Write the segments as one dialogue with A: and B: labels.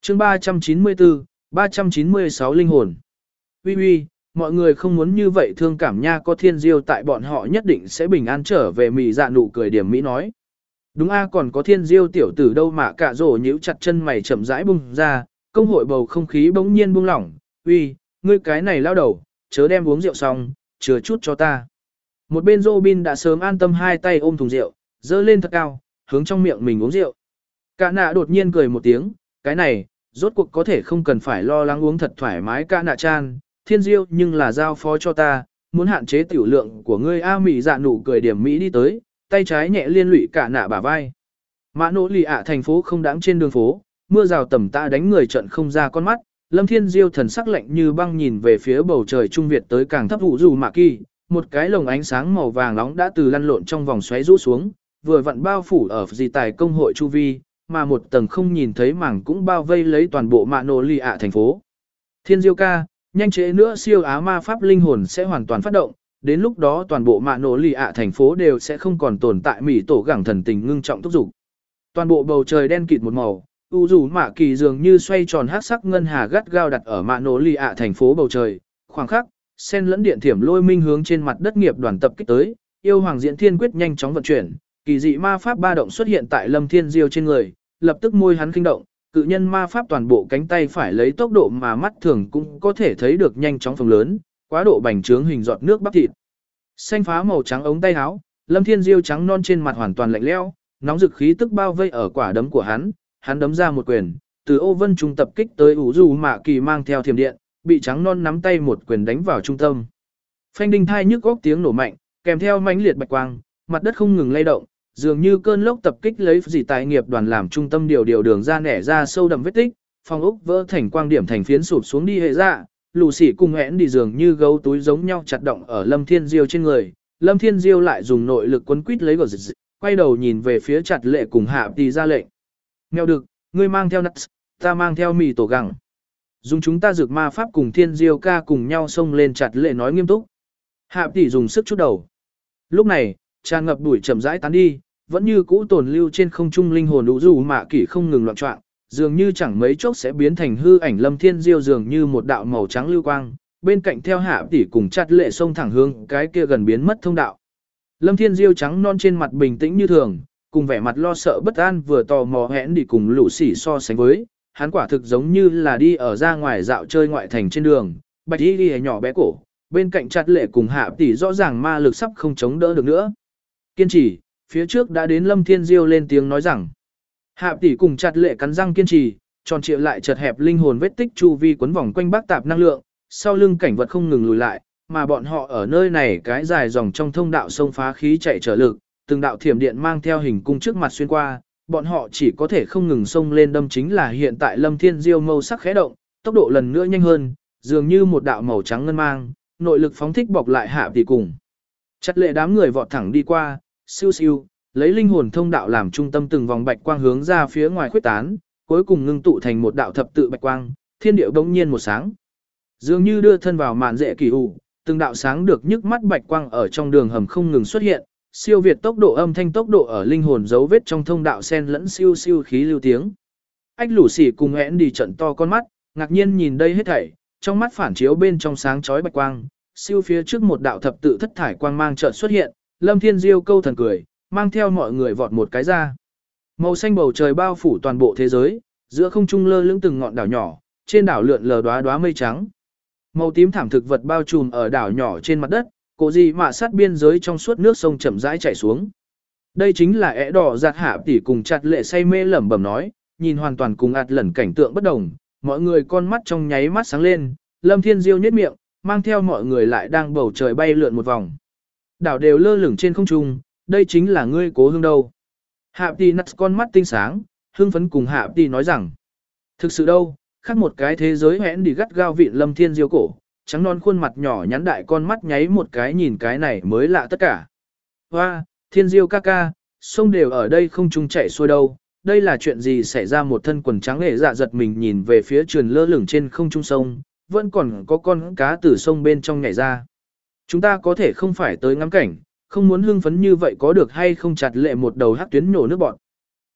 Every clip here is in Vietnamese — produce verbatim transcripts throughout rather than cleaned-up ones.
A: chương ba trăm chín mươi tư, ba trăm chín mươi sáu linh hồn. Uy uy, mọi người không muốn như vậy thương cảm nha, có thiên diêu tại bọn họ nhất định sẽ bình an trở về. Mị dạ nụ cười điểm mỹ nói. Đúng a, còn có thiên diêu tiểu tử đâu mà cả rổ nhíu chặt chân mày chậm rãi bung ra, công hội bầu không khí bỗng nhiên buông lỏng. Uy, ngươi cái này lao đầu, chớ đem uống rượu xong, chừa chút cho ta. Một bên Robin đã sớm an tâm hai tay ôm thùng rượu, dơ lên thật cao, hướng trong miệng mình uống rượu. Cả nạ đột nhiên cười một tiếng, cái này, rốt cuộc có thể không cần phải lo lắng uống thật thoải mái. Cả nạ chan, thiên diêu nhưng là giao phó cho ta, muốn hạn chế tiểu lượng của ngươi. A Mị dạ nụ cười điểm mỹ đi tới, tay trái nhẹ liên lụy cả nạ bả vai. Mã nỗ lì ạ thành phố không đáng trên đường phố, mưa rào tầm tã đánh người trận không ra con mắt. Lâm Thiên Diêu thần sắc lạnh như băng nhìn về phía bầu trời Trung Việt tới càng thấp vụ dù mạ kỳ, một cái lồng ánh sáng màu vàng nóng đã từ lăn lộn trong vòng xoáy rũ xuống, vừa vặn bao phủ ở dị tài công hội chu vi, mà một tầng không nhìn thấy mảng cũng bao vây lấy toàn bộ mạ nổ lì ạ thành phố. Thiên Diêu ca, nhanh trễ nữa siêu á ma pháp linh hồn sẽ hoàn toàn phát động, đến lúc đó toàn bộ mạ nổ lì ạ thành phố đều sẽ không còn tồn tại. Mỹ tổ gẳng thần tình ngưng trọng thúc giục. Toàn bộ bầu trời đen kịt một màu, u dù mạ kỳ dường như xoay tròn hắc sắc ngân hà gắt gao đặt ở mạ nổ lì ạ thành phố bầu trời, khoảng khắc, sen lẫn điện thiểm lôi minh hướng trên mặt đất nghiệp đoàn tập kích tới, yêu hoàng diễn thiên quyết nhanh chóng vận chuyển, kỳ dị ma pháp ba động xuất hiện tại Lâm Thiên Diêu trên người, lập tức môi hắn kinh động, cự nhân ma pháp toàn bộ cánh tay phải lấy tốc độ mà mắt thường cũng có thể thấy được nhanh chóng phồng lớn, quá độ bành trướng hình giọt nước bắp thịt. Xanh phá màu trắng ống tay áo, Lâm Thiên Diêu trắng non trên mặt hoàn toàn lạnh lẽo, nóng dực khí tức bao vây ở quả đấm của hắn, hắn đấm ra một quyền, từ ô vân trung tập kích tới ủ dù mạ kỳ mang theo thiểm điện, bị trắng non nắm tay một quyền đánh vào trung tâm. Phanh đinh thai nhức góc tiếng nổ mạnh, kèm theo mãnh liệt bạch quang, mặt đất không ngừng lay động, dường như cơn lốc tập kích lấy dị tài nghiệp đoàn làm trung tâm điều điều đường ra nẻ ra sâu đậm vết tích, phong ốc vỡ thành quang điểm thành phiến sụp xuống đi hệ ra, lù xỉ cùng hẽn đi dường như gấu túi giống nhau chặt động ở Lâm Thiên Diêu trên người. Lâm Thiên Diêu lại dùng nội lực quấn quít lấy gò dịch, quay đầu nhìn về phía chặt lệ cùng hạ tỷ ra lệnh. Nghèo được, ngươi mang theo nuts, ta mang theo mì tổ gẳng. Dùng chúng ta dược ma pháp cùng Thiên Diêu ca cùng nhau xông lên. Chặt lệ nói nghiêm túc. Hạ tỷ dùng sức chút đầu. Lúc này, tràn ngập đuổi chậm rãi tán đi, vẫn như cũ tồn lưu trên không trung linh hồn đủ dù mạ kỷ không ngừng loạn trọng, dường như chẳng mấy chốc sẽ biến thành hư ảnh. Lâm Thiên Diêu dường như một đạo màu trắng lưu quang, bên cạnh theo hạ tỷ cùng chặt lệ xông thẳng hướng cái kia gần biến mất thông đạo. Lâm Thiên Diêu trắng non trên mặt bình tĩnh như thường, cùng vẻ mặt lo sợ bất an vừa tò mò hẽn đi cùng lũ xỉ so sánh với, hắn quả thực giống như là đi ở ra ngoài dạo chơi ngoại thành trên đường, bạch y đi nhỏ bé cổ, bên cạnh chặt lệ cùng hạ tỷ rõ ràng ma lực sắp không chống đỡ được nữa. Kiên trì, phía trước đã đến. Lâm Thiên Diêu lên tiếng nói rằng. Hạ tỷ cùng chặt lệ cắn răng kiên trì, tròn trịa lại chật hẹp linh hồn vết tích chu vi quấn vòng quanh bác tạp năng lượng, sau lưng cảnh vật không ngừng lùi lại, mà bọn họ ở nơi này cái dài dòng trong thông đạo sông phá khí chạy trở lực, từng đạo thiểm điện mang theo hình cung trước mặt xuyên qua, bọn họ chỉ có thể không ngừng xông lên đâm. Chính là hiện tại Lâm Thiên Diêu mâu sắc khẽ động, tốc độ lần nữa nhanh hơn, dường như một đạo màu trắng ngân mang, nội lực phóng thích bọc lại hạ tỷ cùng. Chặt lệ đám người vọt thẳng đi qua, siêu siêu, lấy linh hồn thông đạo làm trung tâm từng vòng bạch quang hướng ra phía ngoài khuếch tán, cuối cùng ngưng tụ thành một đạo thập tự bạch quang, thiên điệu bỗng nhiên một sáng. Dường như đưa thân vào màn rễ kỳ hủ, từng đạo sáng được nhức mắt bạch quang ở trong đường hầm không ngừng xuất hiện, siêu việt tốc độ âm thanh tốc độ ở linh hồn dấu vết trong thông đạo sen lẫn siêu siêu khí lưu tiếng. Ách lũ xỉ cùng hẽn đi trận to con mắt, ngạc nhiên nhìn đây hết thảy, trong mắt phản chiếu bên trong sáng chói bạch quang, siêu phía trước một đạo thập tự thất thải quang mang chợt xuất hiện, Lâm Thiên Diêu câu thần cười, mang theo mọi người vọt một cái ra. Màu xanh bầu trời bao phủ toàn bộ thế giới, giữa không trung lơ lửng từng ngọn đảo nhỏ, trên đảo lượn lờ đóa đóa mây trắng. Màu tím thảm thực vật bao trùm ở đảo nhỏ trên mặt đất, cổ gì mà sát biên giới trong suốt nước sông chậm rãi chảy xuống. Đây chính là ẻ đỏ giặt hạ tỷ cùng chặt lệ say mê lẩm bẩm nói, nhìn hoàn toàn cùng ạt lẩn cảnh tượng bất đồng, mọi người con mắt trong nháy mắt sáng lên. Lâm Thiên Diêu nhếch miệng, mang theo mọi người lại đang bầu trời bay lượn một vòng. Đảo đều lơ lửng trên không trung, đây chính là ngươi cố hương đâu. Hạ tỷ nắt con mắt tinh sáng, hưng phấn cùng hạ tỷ nói rằng, thực sự đâu, khác một cái thế giới hẽn đi gắt gao vịn Lâm Thiên Diêu cổ, trắng non khuôn mặt nhỏ nhắn đại con mắt nháy một cái nhìn cái này mới lạ tất cả. Hoa, Thiên Diêu ca ca, sông đều ở đây không trung chạy xuôi đâu, đây là chuyện gì xảy ra? Một thân quần trắng hề dạ giật mình nhìn về phía trườn lơ lửng trên không trung sông, vẫn còn có con cá từ sông bên trong nhảy ra. Chúng ta có thể không phải tới ngắm cảnh, không muốn hưng phấn như vậy có được hay không? Chặt lệ một đầu hắc tuyến nhổ nước bọt.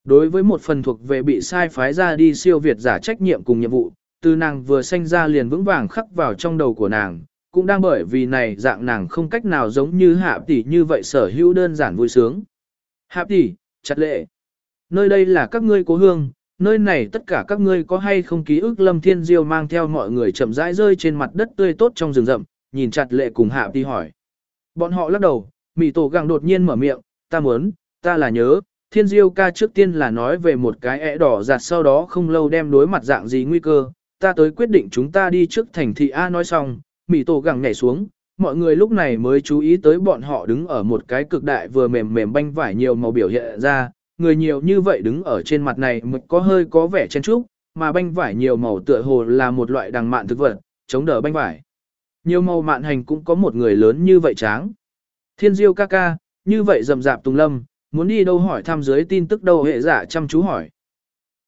A: Đối với một phần thuộc về bị sai phái ra đi siêu việt giả trách nhiệm cùng nhiệm vụ, từ nàng vừa sanh ra liền vững vàng khắc vào trong đầu của nàng, cũng đang bởi vì này dạng nàng không cách nào giống như hạ tỷ như vậy sở hữu đơn giản vui sướng. Hạ tỷ, chặt lệ. Nơi đây là các ngươi cố hương, nơi này tất cả các ngươi có hay không ký ức. Lâm Thiên Diêu mang theo mọi người chậm rãi rơi trên mặt đất tươi tốt trong rừng rậm, nhìn chặt lệ cùng hạ tỷ hỏi. Bọn họ lắc đầu, Mị Tổ Gẳng đột nhiên mở miệng, ta muốn, ta là nhớ, Thiên Diêu ca trước tiên là nói về một cái ẻ đỏ giặt sau đó không lâu đem đối mặt dạng gì nguy cơ, ta tới quyết định chúng ta đi trước thành thị A. Nói xong, Mị Tổ Gẳng nhảy xuống, mọi người lúc này mới chú ý tới bọn họ đứng ở một cái cực đại vừa mềm mềm banh vải nhiều màu biểu hiện ra, người nhiều như vậy đứng ở trên mặt này mới có hơi có vẻ chen chúc, mà banh vải nhiều màu tựa hồ là một loại đằng mạn thực vật, chống đỡ banh vải. Nhiều màu mạn hành cũng có một người lớn như vậy tráng. Thiên Diêu ca ca, như vậy rầm rạp tùng lâm, muốn đi đâu hỏi thăm dưới tin tức đâu hệ giả chăm chú hỏi.